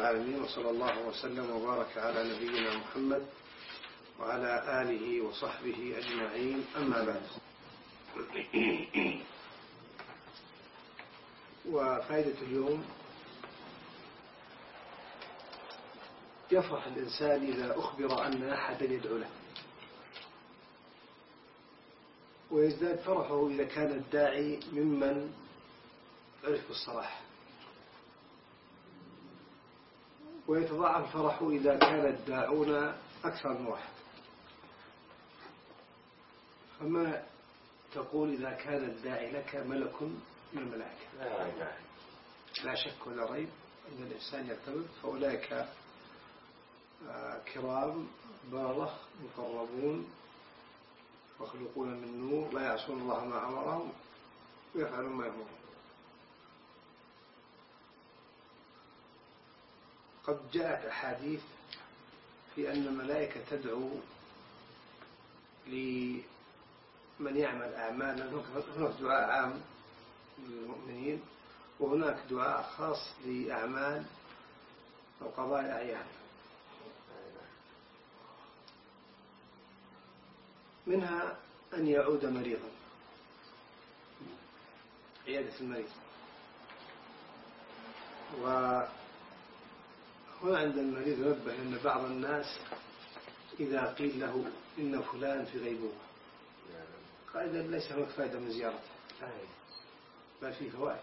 العالمين، وصلى الله وسلم وبارك على نبينا محمد وعلى آله وصحبه أجمعين. أما بعد، وفائدة اليوم: يفرح الإنسان إذا أخبر أن أحدا يدعو له، ويزداد فرحه إذا كان الداعي ممن عرف بالصلاح، ويتضاعف فرحه إذا كان الداعون أكثر من واحد. فما تقول إذا كان الداعي لك ملك من الملائكة؟ لا شك ولا ريب أن الإنسان يرتبط، فأولئك كرام بررة مقربون مخلوقون من نور لا يعصون الله ما أمرهم ويفعلون ما يأمرون. قد جاءت أحاديث في أن الملائكة تدعو لمن يعمل أعمالا. هناك دعاء عام للمؤمنين، وهناك دعاء خاص لأعمال أو قضايا أعيان. منها أن يعود مريضا، عيادة المريض. وهنا عند المريض ينبه أن بعض الناس إذا قيل له إن فلان في غيبوبة قائدا ليس هناك فائدة من زيارته، بل فيه فوائد.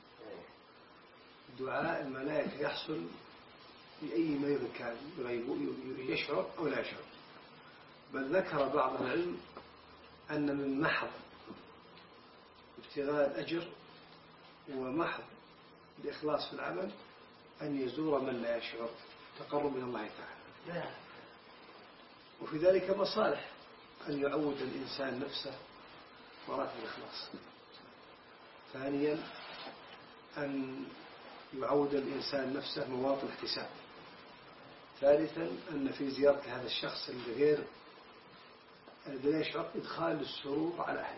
دعاء الملائكة يحصل لأي مريض كان يشعر أو لا يشعر. بل ذكر بعض العلم أن من محض ابتغاء الأجر ومحض الإخلاص في العمل أن يزور من لا يشعر، تقرب من الله تعالى. وفي ذلك مصالح: أن يعود الإنسان نفسه مراتب الإخلاص. ثانيا، أن يعود الإنسان نفسه مواطن احتساب. ثالثا، أن في زيارة هذا الشخص الغير الذي يشعر إدخال السرور على أهله.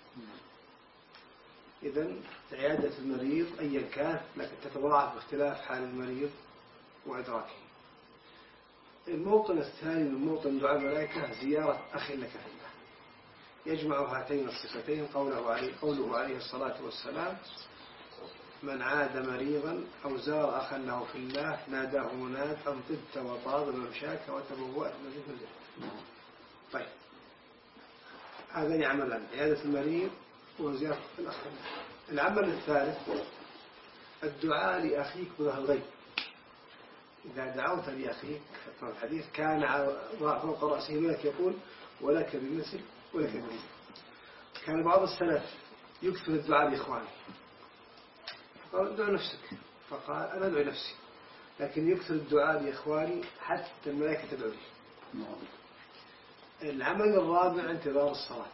إذن عيادة المريض أيا كان لكن تتضاعف باختلاف حال المريض وإدراكه. الموطن الثاني من موطن دعاء الملائكة زيارة أخ لك في الله، يجمع هاتين الصفتين: قوله عليه الصلاة والسلام: من عاد مريضا أو زار أخا له في الله ناداه مناد أن طبت وطاب ممشاك وتبوأت منزلك. طيب، هذا يعملان: عيادة المريض وزيارة الأخ. العمل الثالث الدعاء لأخيك بظهر الغيب. إذا دعوت لأخيك في الحديث كان فوق رأسه ملك يقول ولك بمثل ولك بمثل. كان بعض السلف يكثر الدعاء لإخوانه، قال ادعو نفسك، فقال أنا أدعو نفسي، لكن يكثر الدعاء لإخواني حتى الملائكة تدعو لي. العمل الرابع انتظار الصلاة،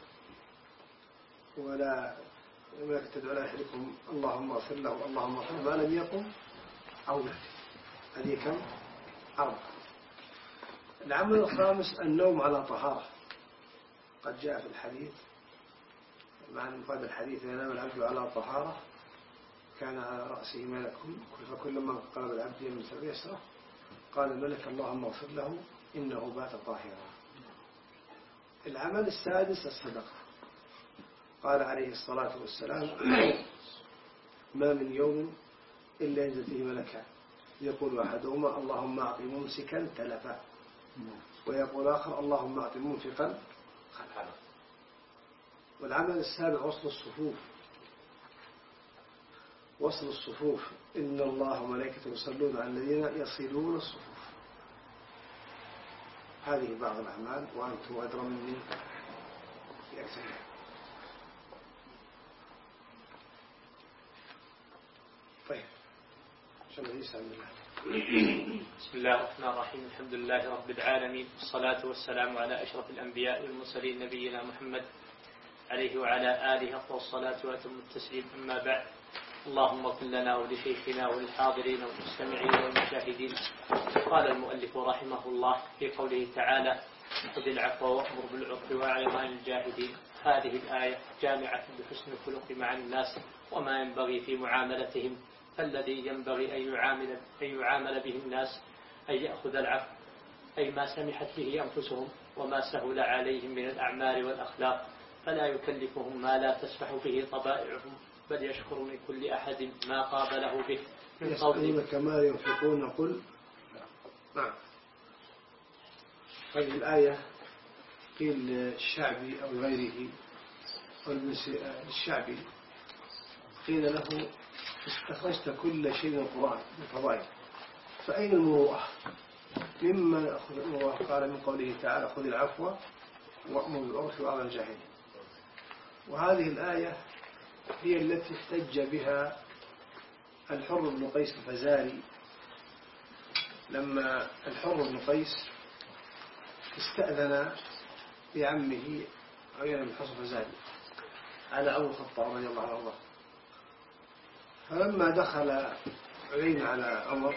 ولا الملائكة تدعو لا أحدكم اللهم اغفر له اللهم اغفر ما لم يقم أو مات. هذه كم؟ 4. العمل الخامس النوم على طهارة. قد جاء في الحديث معنى مفاد الحديث: إذا نام العبد على طهارة كان على رأسه ملك، فكلما قرب العبد من يسره قال الملك اللهم اغفر له إنه بات طاهرا. العمل السادس الصدقة. قال عليه الصلاة والسلام: ما من يوم إلا ينزل فيه ملكان، يقول أحدهما اللهم أعط ممسكا تلفا، ويقول آخر اللهم أعط منفقا خلفا. والعمل السابع وصل الصفوف. وصل الصفوف: إن الله وملائكته يصلون على الذين يصلون الصفوف. هذه بعض الأعمال، وأنتم أدرى مني في أكثرها. طيب، بسم الله الرحمن الرحيم. الحمد لله رب العالمين، والصلاة والسلام على أشرف الأنبياء والمرسلين نبينا محمد عليه وعلى آله أفضل الصلاة وأتم التسليم. أما بعد، اللهم اغفر لنا ولشيخنا وللحاضرين والمستمعين والمشاهدين. قال المؤلف رحمه الله في قوله تعالى: خذ العفو وأمر بالعرف وأعرض عن الجاهلين. هذه الآية جامعة بحسن الخلق مع الناس وما ينبغي في معاملتهم، فالذي ينبغي أن يعامل به الناس أن يأخذ العفو، أي ما سمحت به أنفسهم وما سهل عليهم من الأعمال والأخلاق، فلا يكلفهم ما لا تسمح به طبائعهم، بل يشكر من كل أحد ما قابله به من قول. يسألونك ما ينفقون قل. نعم. هذه الآية قيل الشعبي أو غيره أو الشعبي قيل له استخرجت كل شيء من القرآن من فضائل، فأين المروءة؟ مما أخذ المروءة؟ قال من قوله تعالى خذ العفو وأمر بالعرف وأعرض عن الجاهلين. وهذه الآية هي التي احتج بها الحر بن قيس الفزاري لما الحر بن قيس استأذن بعمه عيينة بن حصن الفزاري على عمر الخطاب رضي الله عنه. فلما دخل عيينة على عمر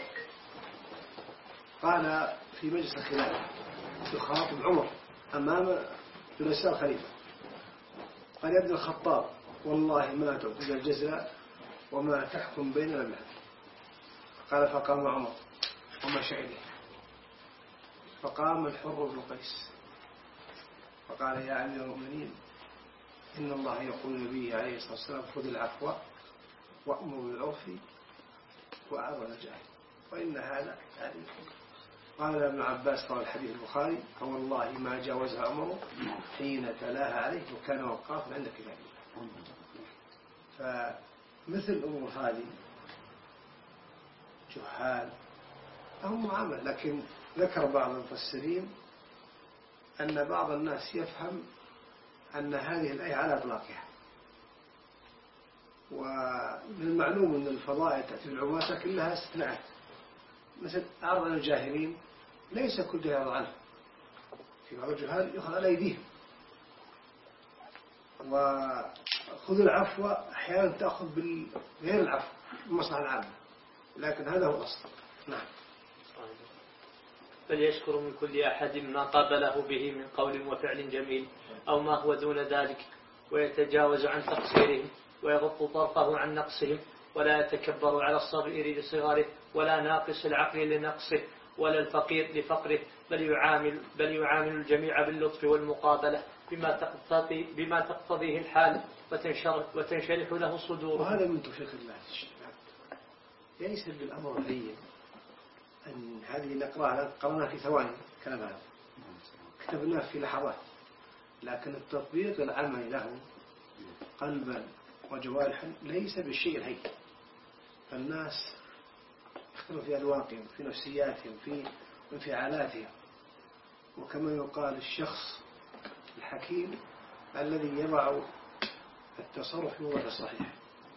قال في مجلس الخلافة يخاطب عمر أمام جلساء الخليفة، قال يا ابن الخطاب والله ما تعطي الجزاء وما تحكم بيننا بها. قال فقام عمر ومشى إليه، فقام الحر بن قيس فقال يا أمير المؤمنين إن الله يقول لنبيه عليه الصلاة والسلام خذ العفو وأمر بالعرف وأعرض عن الجاهل، وإن هذا تعريف. قال ابن عباس روى الحديث البخاري فوالله ما جاوزها عمر حين تلاها عليه وكان وقافا عند كتابه. فمثل الأمور هذه جهال هم معامل، لكن ذكر بعض المفسرين أن بعض الناس يفهم أن هذه الآية على إطلاقها، ومن المعلوم أن الفضائل تأتي بالعمومات لكن لها استثناءات، مثل أعرض عن الجاهلين ليس كل يعرض عنه، في بعض الجهال يأخذ على أيديهم، وخذ العفو أحيانا تأخذ بغير العفو بالمصلحة العامة، لكن هذا هو الأصل. نعم. بل يشكر من كل أحد ما قابله به من قول وفعل جميل أو ما هو دون ذلك، ويتجاوز عن تقصيرهم ويغض طرفه عن نقصهم، ولا يتكبر على الصغير لصغره ولا ناقص العقل لنقصه ولا الفقير لفقره، بل يعامل الجميع باللطف والمقابلة بما تقتضيه الحال وتنشرح له صدوره. وهذا من توفيق الله ليس بالأمر هين أن هذه نقراها قرأنا في ثواني كلام هذا كتبناه في لحظات، لكن التطبيق العملي له قلبا وجوارحا ليس بالشيء الهين. فالناس يختلف في أذواقهم في نفسياتهم في انفعالاتهم، وكما يقال الشخص الحكيم الذي يضع التصرف في موضع الصحيح،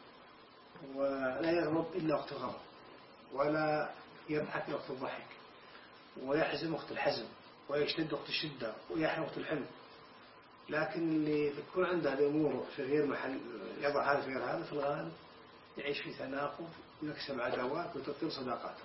ولا يغضب إلا وقت الغضب، ولا يضحك وقت الضحك، ويحزن وقت الحزن، ويشتد وقت الشدة، ويحن وقت الحلم. لكن اللي تكون عنده هذه الأمور في غير محل يضع هذا في غير هذا في الغالب يعيش في تناقض ويكسب عداوات وتبطل صداقاته.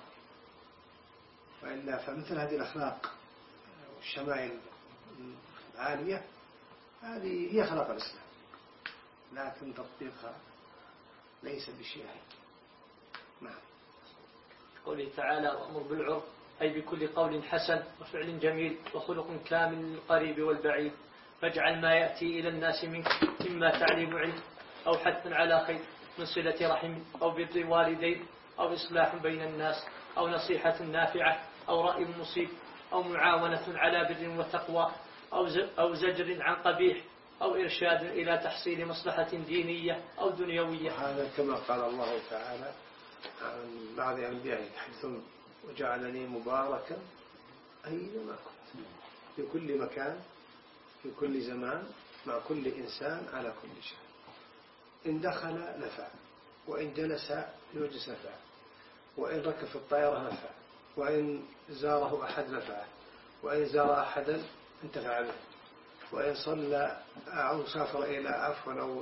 وإلا فمثل هذه الأخلاق والشمائل العالية هذه هي أخلاق الإسلام، لكن تطبيقها ليس بشيء. نعم. قوله تعالى وأمر بالعرف أي بكل قول حسن وفعل جميل وخلق كامل للقريب والبعيد، فاجعل ما يأتي إلى الناس منك إما تعليم علم أو حث على خير من صلة رحم أو بر والدين أو إصلاح بين الناس أو نصيحة نافعة أو رأي مصيب أو معاونة على بر وتقوى أو زجر عن قبيح أو إرشاد إلى تحصيل مصلحة دينية أو دنيوية. هذا كما قال الله تعالى عن بعض أنبيائه حيث وجعلني مباركا أينما كنت في كل مكان في كل زمان مع كل إنسان على كل شيء. إن دخل نفع، وإن جلس في مجلس نفع، وإن ركب في الطائرة نفع، وإن زاره أحد نفعه، وإن زار أحدا انتفع به، وإن صلى أو سافر إلى عفوا أو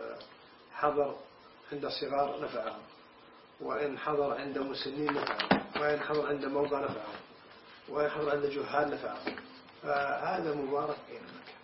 حضر عند صغار نفعهم، وإن حضر عند مسنين نفعهم، وإن حضر عند موضع نفعهم، وإن حضر عند جهال نفعهم. فهذا مبارك أين مكان،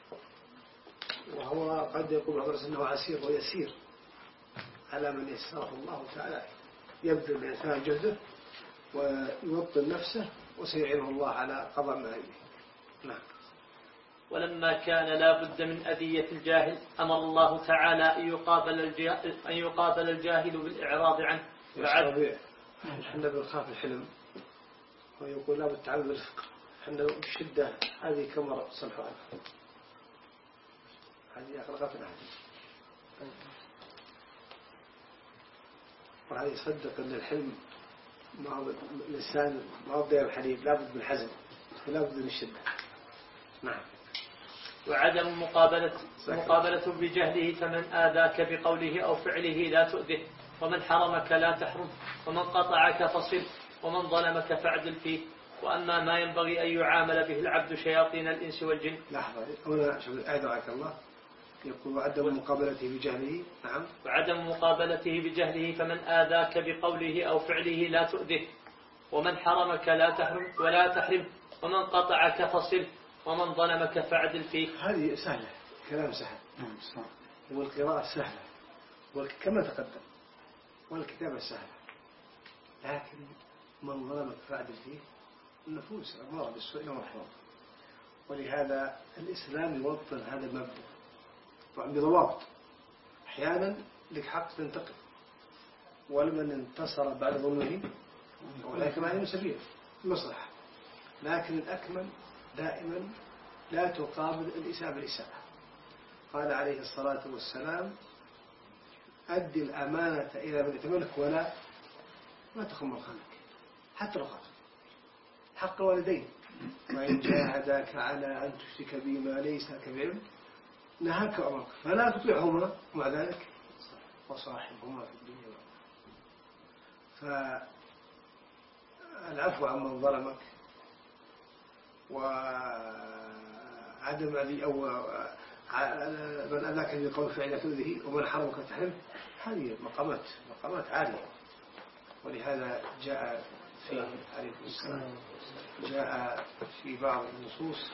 وهو قد يقول بعض الناس أنه عسير ويسير على من يسره الله تعالى. يبذل الإنسان جهده ويوطن نفسه وسيعينه الله على قضاء ما يريد. نعم. ولما كان لا بد من أذية الجاهل أمر الله تعالى أن يقابل الجاهل بالإعراض عنه. احنا بنخاف الحلم ويقول لا بالتعامل بالرفق. احنا بالشدة هذه كمرة صلحوا عنها، هذه أخلاقنا هذه. وهذا يصدق أن الحلم ما هو الإنسان ما هو دائما حليم، لا بد من الحزم ولا بد من الشدة. نعم. وعدم مقابلة بجهله، فمن آذاك بقوله أو فعله لا تؤذه، ومن حرمك لا تحرم، ومن قطعك فصل، ومن ظلمك فاعدل فيه. وأما ما ينبغي أن يعامل به العبد شياطين الإنس والجن. لحظة هنا شوف أعذرك الله، يقول وعدم مقابلته بجهله. نعم. وعدم مقابلته بجهله، فمن آذاك بقوله أو فعله لا تؤذه، ومن حرمك لا تحرم ولا تحرم، ومن قطعك فصل، ومن ظلمك فاعدل فيه. هذه سهلة، كلام سهل والقراءة سهلة كما تقدم والكتابة سهلة، لكن من ظلمك فاعدل فيه النفوس أمارة بالسوء والحرام. ولهذا الإسلام يوطن هذا المبدأ بضوابط. أحيانا لك حق تنتقم، ولمن انتصر بعد ظلمه ولكن ما هي سبيل المصلحة، لكن الأكمل دائما لا تقابل الإساءة بالإساءة. قال عليه الصلاة والسلام أدي الأمانة إلى من ائتمنك ولا ما تخم خلقك حتى لو خاف. حق الوالدين، وإن جاهداك على أن تشرك بي ما ليس لك بعلم نهاك أمرك فلا تطيعهما، ومع ذلك وصاحبهما في الدنيا. فالعفو عمن ظلمك وعدم أذي أو من أذاك بقول فعل تؤذيه ومن حرمك تحرم، هذه مقامات عالية. ولهذا جاء فيه عليه السلام جاء في بعض النصوص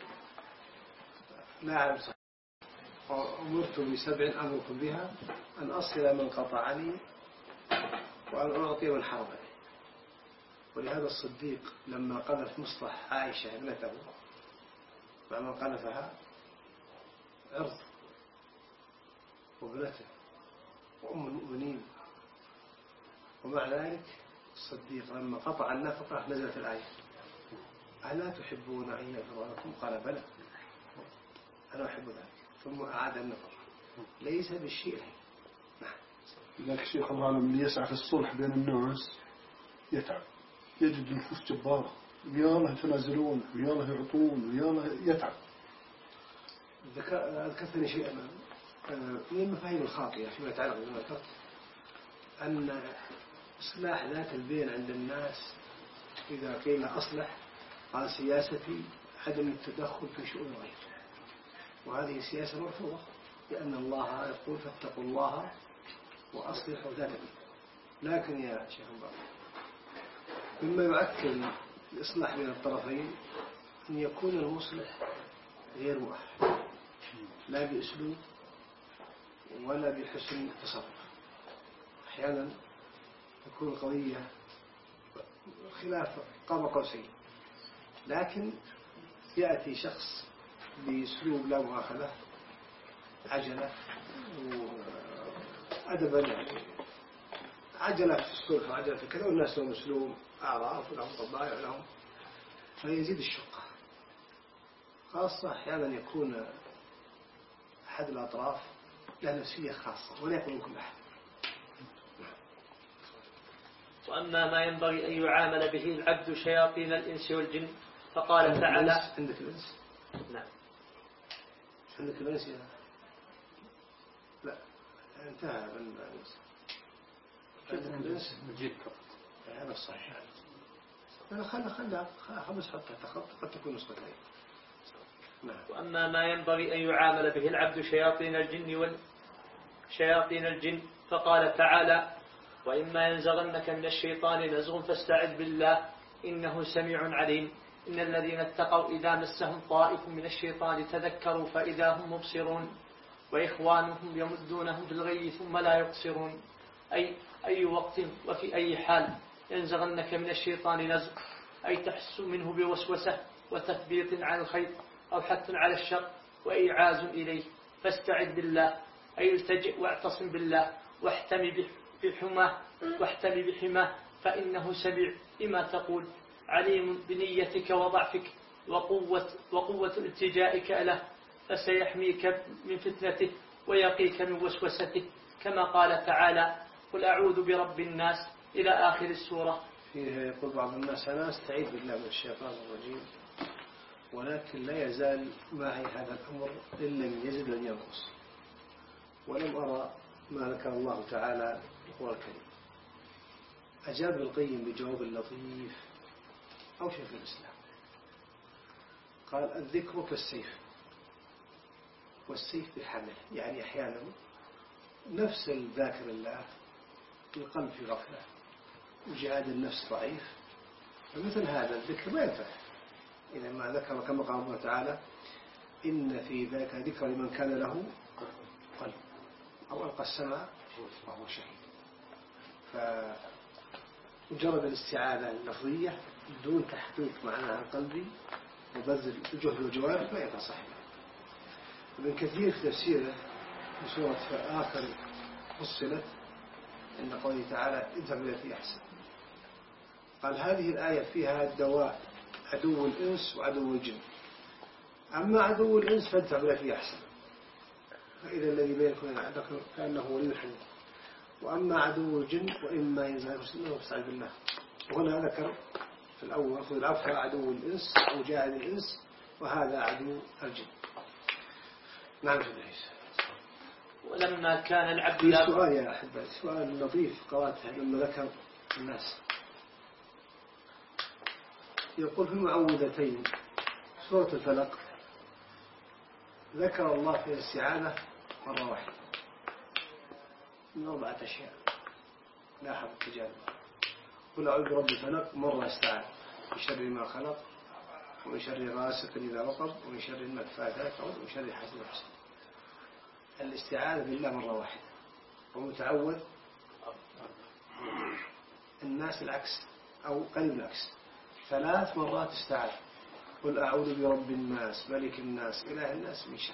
لا أعلم صحيح أمرت ب7 أمركم بها أن أصل من قطعني وأن أعطي من حرمني. ولهذا الصديق لما قذف مصلح عائشة ابنته مع من قذفها عرض وابنته وأم المؤمنين، ومع ذلك الصديق لما قطع النفقة نزلت الآية ألا تحبون أن يغفر لكم؟ قال بلى أنا أحب ذلك، ثم أعاد النفقة ليس بالشيء. نعم. لذلك شيخ العالم اللي يسعى في الصلح بين الناس يتعب، يجد نفوس جبارة، ويالله يتنازلون ويالله يعطون ويالله يتعب. ذكرتني شيئا من المفاهيم الخاطئة فيما يتعلق بما ذكرت، أن إصلاح ذات البين عند الناس إذا قيل أصلح على سياسة عدم التدخل في شؤون الغير، وهذه سياسة مرفوضة، لأن الله يقول فاتقوا الله وأصلحوا ذات البين. لكن يا شيخ الله مما يؤكد الإصلاح بين الطرفين أن يكون المصلح غير مؤهل، لا بأسلوب ولا بحسن تصرف. أحيانا تكون القضية خلاف قاب قوسين، لكن يأتي شخص بأسلوب لا مؤاخذة عجلة وأدبا، يعني عجلة في الصلح وعجلة في كذا، والناس لهم أسلوب أعراف ولهم طبايع لهم، فيزيد الشقة. خاصة أحيانا يكون أحد الأطراف له نفسية خاصة ولا يكون كل أحد. وأما ما ينبغي أن يعامل به العبد شياطين الإنس والجن، فقال تعالى عندك الإنس؟ نعم. عندك الإنس يا لا انتهى من الإنس. عندك الإنس مجيب فقط هذا الصحيح. أنا خلنا خمس حتى قد تكون نسختين. نعم. وأما ما ينبغي أن يعامل به العبد شياطين الجن فقال تعالى وإما ينزغنك من الشيطان نزغ فاستعذ بالله إنه سميع عليم. إن الذين اتقوا إذا مسهم طائف من الشيطان تذكروا فإذا هم مبصرون وإخوانهم يمدونهم في الغي ثم لا يقصرون. أي وقت وفي أي حال ينزغنك من الشيطان نزغ، أي تحس منه بوسوسة وتثبيط على الخير أو حث على الشر وإيعاز إليه، فاستعذ بالله، أي التجئ واعتصم بالله واحتمي بحماه فإنه سميع لما تقول، عليم بنيتك وضعفك وقوة التجائك له، فسيحميك من فتنته ويقيك من وسوسته، كما قال تعالى: قل أعوذ برب الناس إلى آخر السورة. فيها يقول بعض الناس: أنا أستعيذ بالله من الشيطان الرجيم، ولكن لا يزال معي هذا الأمر إن لم يزد أن ينقص. ولم أرى ما ذكر الله تعالى في القرآن الكريم. أجاب ابن القيم بجواب لطيف أو شيخ الإسلام، قال: الذكر كالسيف، والسيف بحمل. يعني أحيانا نفس الذاكر الله القلب في غفلة وجهاد النفس ضعيف، فمثل هذا الذكر ما ينفع. إذا ما ذكر كما قال الله تعالى: إن في ذاك ذكر لمن كان له قلب أو ألقى السمع وهو شهيد. فمجرد الاستعاذة اللفظية بدون تحقيق معناها قلبي وبذل الجهد والجوارح ما ينفع صحيح. ابن كثير في تفسيره في سورة آخر فصلت إن قوله تعالى: اذهب بالتي أحسن، قال: هذه الآية فيها دواء عدو الإنس وعدو الجن. أما عدو الإنس فادفع بالتي أحسن، فإذا الذي بينكم كأنه ولي حميم. وأما عدو الجن وإما ينزغنك منه فاستعذ بالله. وهنا ذكر في الأول: خذ العفو عدو الإنس أو جاهد الإنس، وهذا عدو الجن. نعم في الحديث. ولما كان العبد في سؤال يا أحبائي، سؤال لطيف قرأته لما ذكر الناس، يقول في المعوذتين سورة الفلق ذكر الله في الاستعاذة مرة واحدة من 4 أشياء، لاحظ التجارب. قل أعوذ برب الفلق مرة استعاذ من شر ما خلق ومن شر غاسق إذا وقب ومن شر النفاثات ومن شر حاسد حسد. الاستعاذة بالله مرة واحدة. ومتعوذ الناس العكس أو قريب العكس 3 مرات استعاذ: قل أعوذ برب الناس ملك الناس إله الناس من شر.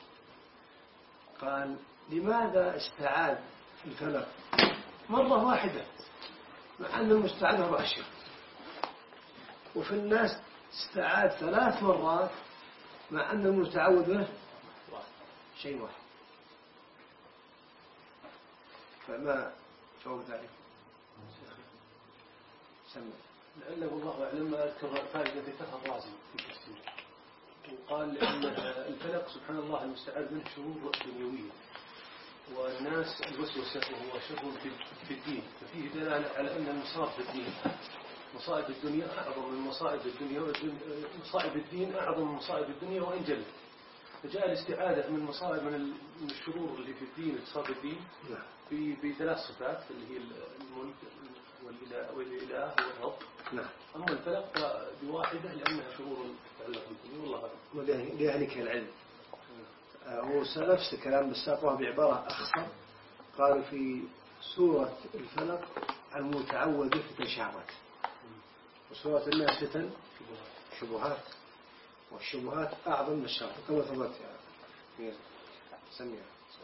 قال: لماذا استعاذ في الفلق مرة واحدة مع أن المستعاذ 4 أشياء، وفي الناس استعاذ 3 مرات مع أن المتعوذ به شيء واحد؟ فما جواب ذلك؟ سمع. لعله والله أعلم أذكر فائدة ذكرها الرازي في التفسير، وقال لأن الفلق سبحان الله المستعاذ منه شرور دنيوية، والناس الوسوسة وهو شر في الدين، ففيه دلالة على أن المصائب في الدين، مصائب الدنيا أعظم من مصائب الدنيا، مصائب الدين أعظم من مصائب الدنيا وإن جل. فجاء الاستعاذة من مصائب من الشرور اللي في الدين اتصاب الدين ب3 صفات اللي هي الملك والإله والرب. أما الفلق بواحدة لأنها شرور تتعلق بالدنيا. والله أعلم. ليهلك العلم. هو نفس الكلام بس ساقوها بعبارة أخصر. قال في سورة الفلق: المتعوذ فتن شهوات، وسورة الناس فتن شبهات، والشبهات أعظم من الشر كما ثبت يا سميع.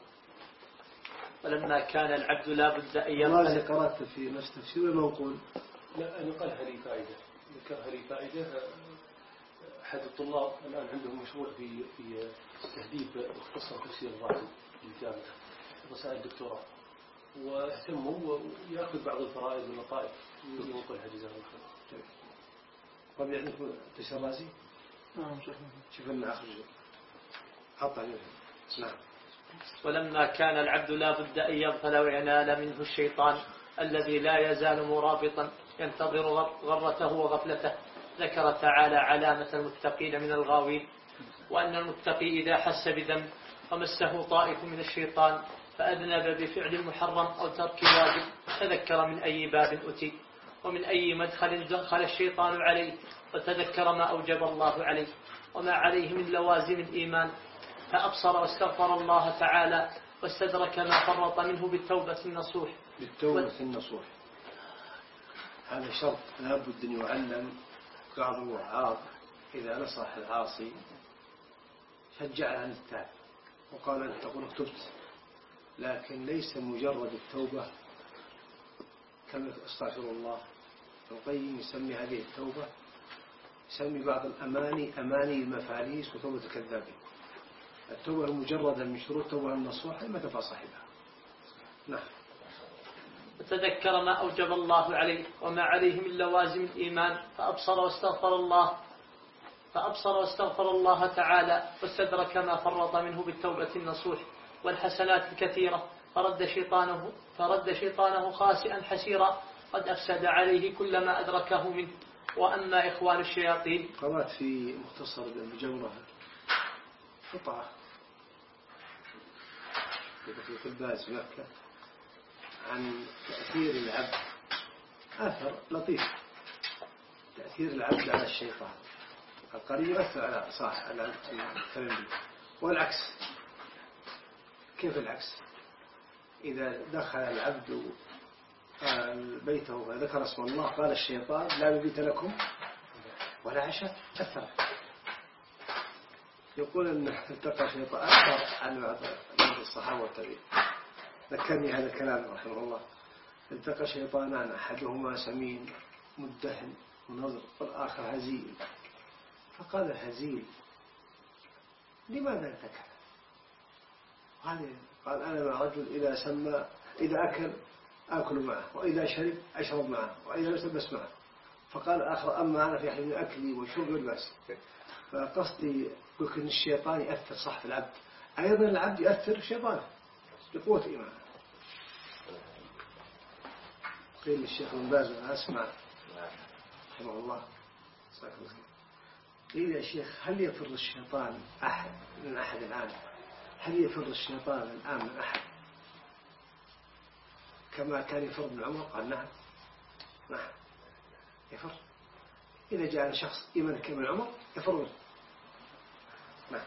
ولما كان العبد لا بد أن يرى. قرأت في نفس تفسير المنقول. لا، نقلها لي فائدة، ذكرها لي فائدة. أحد الطلاب الآن عندهم مشروع في تهذيب مختصر تفسير الرازي في الجامعة، رسائل الدكتوراه، واهتموا ويأخذ بعض الفرائض واللطائف ينقلها جزاه الله خير. ربي عندكم تفسير الرازي؟ نعم. شوف لنا آخر جزء حط عليه. نعم. ولما كان العبد لا بد أن يغفل وينال منه الشيطان الذي لا يزال مرابطا ينتظر غرته وغفلته، ذكر تعالى علامة المتقين من الغاوين، وأن المتقي إذا حس بذنب ومسه طائف من الشيطان فأذنب بفعل محرم أو ترك واجب تذكر من أي باب أتي ومن أي مدخل دخل الشيطان عليه، وتذكر ما أوجب الله عليه وما عليه من لوازم الإيمان، فأبصر واستغفر الله تعالى واستدرك ما فرط منه بالتوبة النصوح. بالتوبة النصوح هذا شرط لابد أن يعلم. قال الوعاظ إذا نصح العاصي شجع عن التاب وقال أن تقول تبت، لكن ليس مجرد التوبة كما استغفر الله. القيم يسمي هذه التوبة، يسمي بعض الأماني أماني المفاليس وتوبة الكذابين. التوبة المجردة من شروط التوبة النصوح ما تنفع صاحبها. نعم. وتذكر ما أوجب الله عليه وما عليه من لوازم الإيمان فأبصر واستغفر الله تعالى، واستدرك ما فرط منه بالتوبة النصوح والحسنات الكثيرة، فرد شيطانه خاسئا حسيرا قد أفسد عليه كل ما أدركه منه. وأما إخوان الشياطين، قرأت في مختصر ابن جمرة قطعة في الباز مكة عن تأثير العبد، أثر لطيف، تأثير العبد على الشيطان. القريب يؤثر على صاحب على الكلام، والعكس. كيف العكس؟ إذا دخل العبد بيته وذكر اسم الله قال الشيطان لا مبيت لكم ولا عشاء، أثر. يقول أن التقى شيطان أكثر عن بعض الصحابة والتابعين. ذكرني هذا الكلام رحمه الله. التقى شيطانان أحدهما سمين مدهن ونظر والآخر هزيل، فقال الهزيل لماذا التقى؟ قال أنا مع رجل إذا أكل آكل معه، وإذا شرب أشرب معه، وإذا لبس معه. فقال الآخر أما أنا في حين أكلي وشربي والباس. فقصدي يمكن الشيطان يأثر صاحب العبد، أيضا العبد يأثر الشيطان بقوة إيمانه. قيل للشيخ بن باز وأنا أسمع رحمه الله قيل يا شيخ هل يفر الشيطان من أحد الآن؟ هل يفر الشيطان الآن من أحد كما كان يفر من عمر؟ قال نعم يفر. إذا جاء شخص إيمان كمن عمر يفر منه. نعم.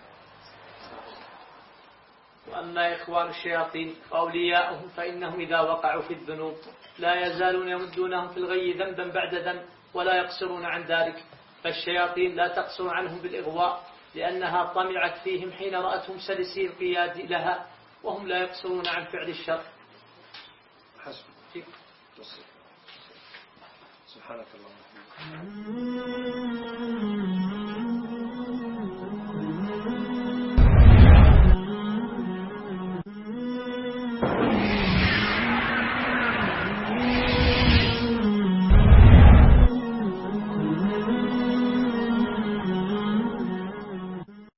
وأما إخوان الشياطين وأولياؤهم فإنهم إذا وقعوا في الذنوب لا يزالون يمدونهم في الغي ذنبا بعد ذنب ولا يقصرون عن ذلك. فالشياطين لا تقصر عنهم بالإغواء لأنها طمعت فيهم حين رأتهم سلسي القياد لها، وهم لا يقصرون عن فعل الشر. حسب. سبحانك اللهم وبحمدك.